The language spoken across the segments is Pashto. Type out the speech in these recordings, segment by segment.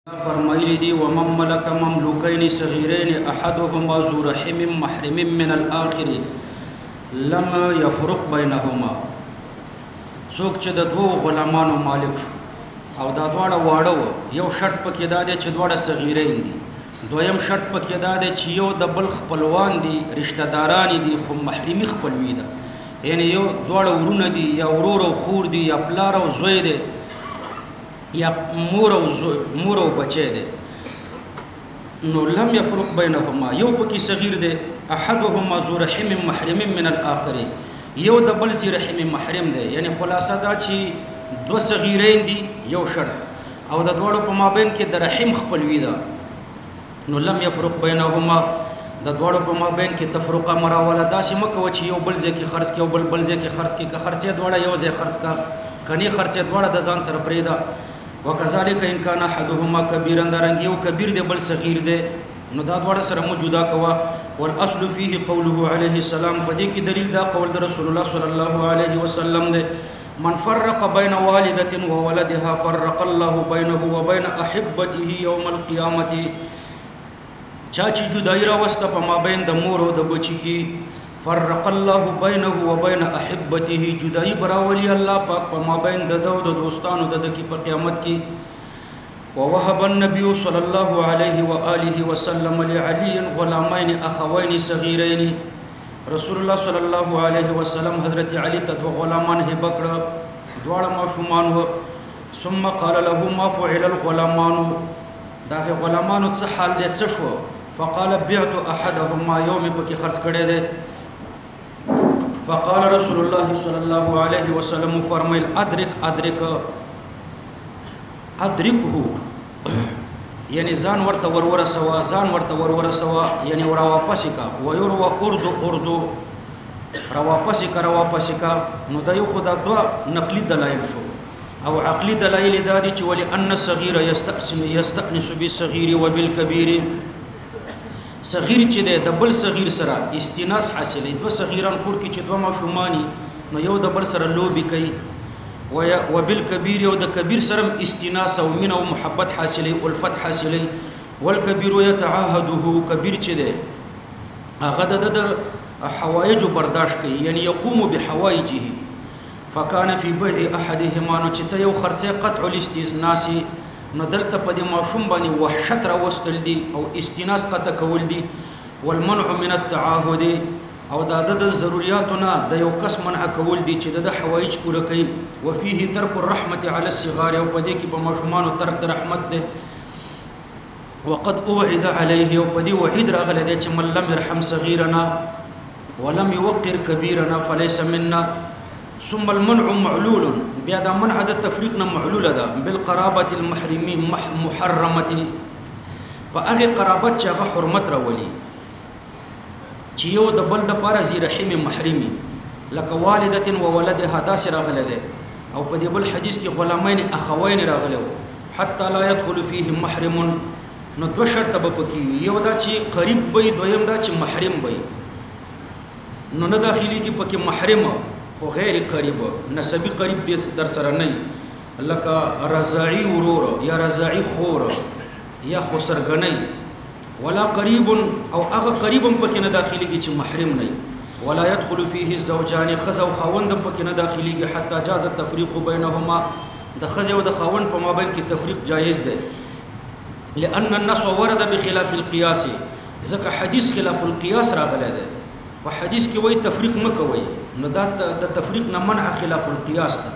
فرمایلی دی ومن ملک مملوکین صغیرین احدهما ذو رحم محرم من الاخر لم يفرق بینهما. څوک چې د دوه غلامانو مالک شو او دا دواړه واړه یو شرط پکې دا دی چې دواړه صغیرین دي. دویم شرط پکې دا دی چې یو د بل خپلوان دي، رشتہ داران دي، خو محرمي خپلوي ده، یعنی یو دواړه ورونه دي یا ورور او خور دي یا پلار او زوی دي یا مور او بچی دی. نو لم يفرق بینهما، یو پکې صغیر دی، احدهما ذو رحم محرم من الاخر، یو د بل ذی رحم محرم دی. یعنی خلاصه دا چې دو صغیرین دي یو شرط او د دوړو په مابین کې د رحم خپلوي ده. نو لم يفرق بینهما، د دوړو په مابین کې تفرقه مراوله داسې مکوه چې یو بل ځای کې خرڅ کې او بل ځای کې خرڅ کې، که خرڅې دوړه یو ځای خرڅ کا، کني خرڅې دوړه د ځان سره پرېږده. وکذالک ان کان احدهما کبیرا، درنګ یو کبیر دی بل صغیر دی، نو دا دواړه سره مو جدا کوه. والاصل فيه قوله عليه السلام، په دې کې دلیل دا قول د رسول الله صلی الله علیه وسلم دی، من فرق بین والدة وولدها فرق الله بینه وبین احبته یوم القیامة. چا چې جدای راوسته په مابین د مور او د بچی کې، فرق الله بینه وبین احبته، جدائی براولی الله پاک په مابین د دو د دوستانو د کی په قیامت کې. ووهب النبي صلی الله علیه و آله وسلم لعلی غلامین اخوین صغیرین، رسول الله صلی الله علیه وسلم حضرت علی ته دو غلامان هبه کړه، دواړه ماشومان و. ثم قال له ما فعل الغلامان، داغه غلامانو څه حال دې څه شو؟ فقال بعت احدهما، یوم پکې خرڅ کړی دی. فقال رسول الله صلی الله علیه وسلم، فرمایل ادرکه یعنی ځان ورته ورور سوا یعنی ورا واپس کا، ويروا اردو را واپس کا. نو دا یو خدا دوا نقلی دلایل شو او عقلی دلایل دا دي چې ولي ان الصغير يستأنس بالصغير وبالكبير، صغیر چې د بل صغیر سره استیناس حاصلې. دو صغیران کور کې چې دوه ماشومانی، نو یو د بل سره لوبي کوي، و بالکبیر، او د کبیر سره استیناس او مینه او محبت حاصلې، الفت حاصلې. والکبیر یتعاهده، کبیر چې دی هغه د حوایج برداشت کوي، یعنی یقوم بحوایجه. فکان فی بیع احدهما، نو چې ته یو خرڅه قطع الاستئناس، نو دلته په دې ماشوم باندې وحشت را وستل دي او استیناس قطع کول دي. والمنع من التعاهد، او د ضرورتونه د یو کس منع کول دي چې د حوایج پوره کوي. وفيه ترک الرحمه على الصغار، او په دې کې په ماشومانو ترک د رحمت ده. وقد اوعد عليه، او په دې وعید راغلی دی چې من لم يرحم صغيرنا ولم يوقر كبيرنا فليس منا. ثم المنع معلول، بیا دا منع د تفریق نه معلوله ده. بالقرابه المحرمه محرمه، په هغه قرابت چې هغه حرمت راولي، چې یو د بل د پاره زی رحم محرمي، لکه والدة و ولدها، داسې راغلی دی. او په دې بل حدیث کې غلامین اخوین راغلی، حتی لا يدخل فيه محرم. نو دو شرط به پکې، یو دا چې قریب وي، دویم دا چې محرم وي. نو نه داخلي کې پکې محرم خو غیر قریب، نسبی قریب دې در سره نه، لکه رضاعی ورور یا رضاعی خور یا خسرګنی. ولا قریب، او هغه قریب هم پکې نه داخليږي چې محرم نه. ولا يدخل فيه الزوجان، خزو خاوند هم پکې نه داخليږي، حتی جاز التفریق بینهما، د خزو د خاوند په مابین کې تفریق جایز ده. لأن النص ورد بخلاف القياس، ځکه حدیث خلاف القياس راغلی ده. په حدیث کې وایي تفریق مکوئ، نو دا د تفریق نه منع خلاف القياس ده.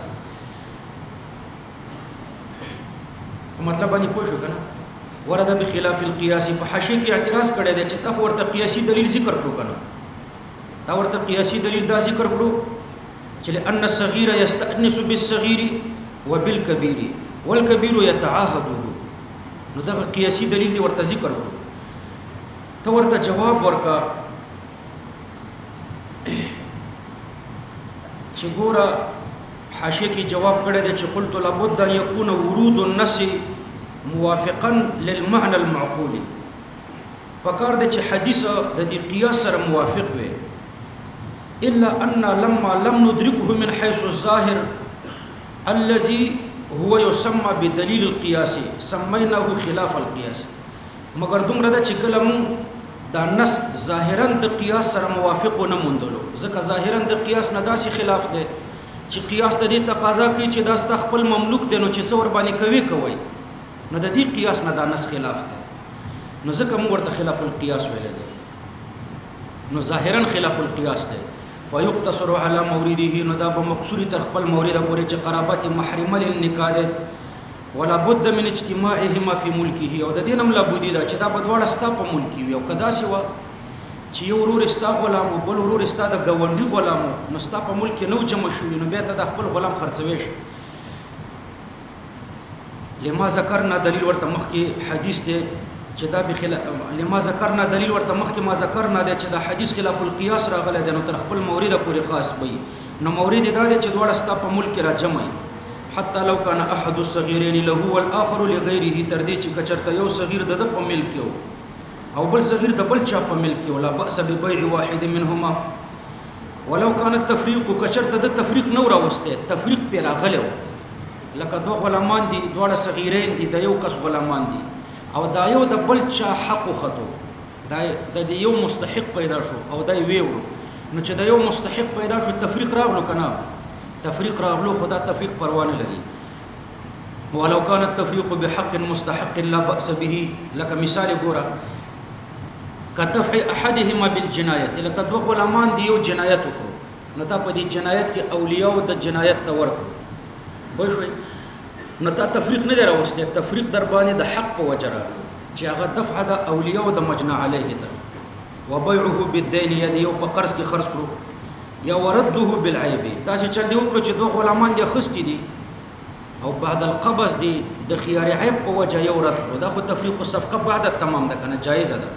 مطلب باندې پوه شو کنه؟ ورده بخلاف القياس، په حاشیه کې اعتراض کړی دی چې تاسو ورته قیاسي دلیل ذکر کړو کنه، دا ورته قیاسي دلیل دا ذکر کړو چې لأن الصغير يستأنس بالصغير وبالكبير والكبير يتعاهده. نو دا قیاسي دلیل دی ورته ذکر کړو. ته ورته جواب ورکا چې ګوره حاشیه کې جواب کړی دی چې قلت لابد ان يكون ورود النص موافقا للمعنى المعقول، فکار دی چې حدیث د دې قیاس سره موافق وي. الا ان لما لم ندركه من حيث الظاهر الذي هو يسمى بدلیل القیاس سمیناه خلاف القیاس مگر دومره ده چې کله مونږ دا نس ظاهرا د قیاس سره موافق نه موندلو ځکه ظاهرا د قیاس نه داسې خلاف دی چې قیاس ته دې تقاضا کوي چې دا ستا خپل مملوک دی نو چې څه ورباندې کوي نو د دې قیاس نه دا نس خلاف دی نو ځکه موږ ورته خلاف القیاس ویلی دی نو ظاهرا خلاف القیاس دی فیقتصر علی مورده نو دا به مقصوري تر خپل مورده پورې چې قرابت محرمه للنکاح دی ولا بد من اجتماعهما في ملكه او د دې نم لا بودی دا چې دا بدواړه ستا په ملک وي او کدا سی وا چې یو ورور ستا غلام او بل ورور ستا د ګوندی غلام نو ستا په ملک نو جمع شوی نو بیا ته د خپل غلام خرڅوي شي لما ذکرنا دلیل ورته مخکې حدیث دی چې دا بخلاف لما ذکرنا دلیل ورته مخکې ما ذکرنا دی چې دا حدیث خلاف القياس راغلی دی نو تر خپل مورده پورې خاص وي نو مورید دا دی چې دواړه ستا په ملک را جمع حتى لو كان احد الصغيرين له والاخر لغيره تر دې چې کچرته یو صغیر د په ملک او بل صغیر د بل چا په ملک ولا باس ببيع واحد منهما ولو كان التفريق کچرته د تفریق نو راوسته تفریق پیرا غلو لکه دوه غلامان دي دوه صغیرین دي د یو کس غلامان دي او دا یو د بل چا حق خطو دا د یو مستحق پیدا شو او دا ویوړو نو چې د یو مستحق پیدا شو تفریق راغلو کنه تفریق راغلو خدا تفریق پروانه لري ولو كان التفريق بحق مستحق لا باس به لك مثال ګوره كدفع احدهما بالجنايه لك دو غلامان دی یو جنایت وکړو نو تا په دې جنایت کې اولیاء د جنایت تور وای شوي نو تا تفریق نه دراوسته تفریق در باندې د حق په وجره چې هغه دفع د اولیاء د مجنى عليه ده وبيعه بالدين يدي او په قرض کې خرج کړو یا ورده بالعيب دا چې چل دی وکړو چې دوه غلامان دي خستی دي او بعد القبض دي د خيار عيب په وجه یو رد کړو دا خو تفریق الصفقه بعد التمام ده کنه جایز ده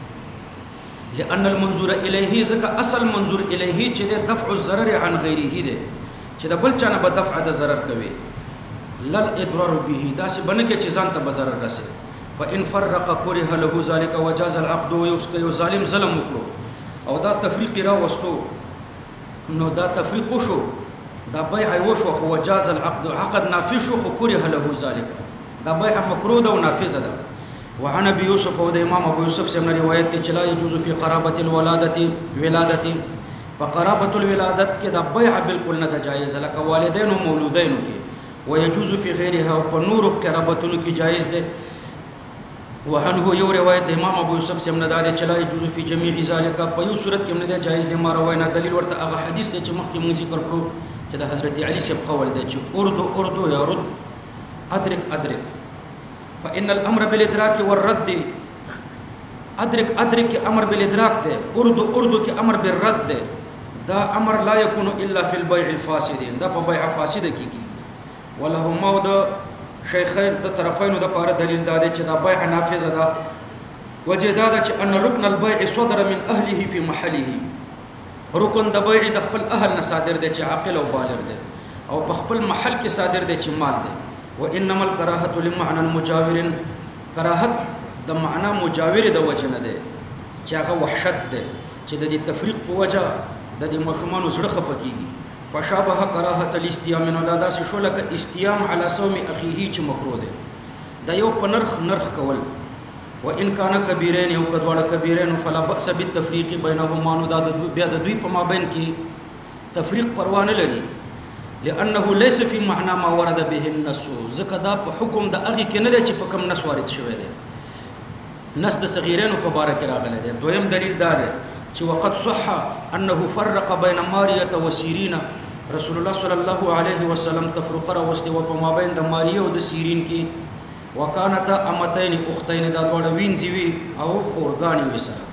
لان المنظور الیه ځکه اصل منظور الیه چې د دفع الضرر عن غیره ده چې د بل چا نه به دفع د ضرر کوي لل اضرار به دا چې بنه کې چې ځان ته به ضرر رسي فان فرق كره له ذلك وجاز العقد یو ظالم ظلم وکړو او دا تفریق را وستو نو دا تفریق شو دا بيع وشو خو وجاز العقد عقد نافذ شو خو كره له ذلك دا بيع مکروه ده او نافذ ده وعن ابي يوسف او د امام ابو يوسف څخه روایت ته چلا يجوز في قرابه الولادت فقرابه الولادت کې دا بيع بالکل نه جایز لکه والدین او مولودین کې ويجوز في غيرها او په نور قرابتونو کې جایز ده وعنه یو روایت د امام ابو یوسف سے امندا ده چلا يجوز في جميع ذلك په یو صورت کې امندا جایز لما رواینا دلیل ورته هغه حدیث ته چې مخکې مونږ ذکر کړو چې د حضرت علی سے قول ده چې اردو یا رد ادرک فان الامر بالادراك والرد ادرك امر بالادراك ده اردو کې امر بالرد ده دا امر لا يكون الا في البيع الفاسد دا په بيع فاسد کې ولهما د شیخین د طرفینو د پاره دلیل دا دی چې دا بيع نافذ ده وجه دا ده چې ان ركن البيع صدر من اهله في محله رکن د بيع د خپل اهل نه صادر دی چې عاقل او بالغ دی او په خپل محل کې صادر دی چې مال دی وانما الكراهه لمعنى مجاور کراهت د معنا مجاور د وجه نه دی چې هغه وحشت دی چې د دې تفریق په وجه د دې مشومان زړه خفه کیږي فشابه کراهه الاستیام نو دا داسې شو لکه استیام علی صوم اخیه چې مکروه دی دا یو په نرخ کول وان کان کبیرین یو کډوړه کبیرین فلا باس بالتفریق بینهما نو دا بیا د دوی په مابین کې تفریق پروا نه لري لانه ليس في معنى ما ورد به النص ځکه دا په حکم د هغه کې نه دی چې په کوم نص وارد شوی دی نص د صغیرینو په باره کې راغلی دی دویم دلیل دا دی چې وقد صح انه فرق بين ماريه وسيرين رسول الله صلی الله علیه وسلم تفرقه راوستي و په مابین د ماریه او د سیرین کې وکانتا امتین اختین دا دوړ وینځي او خورګانی وسره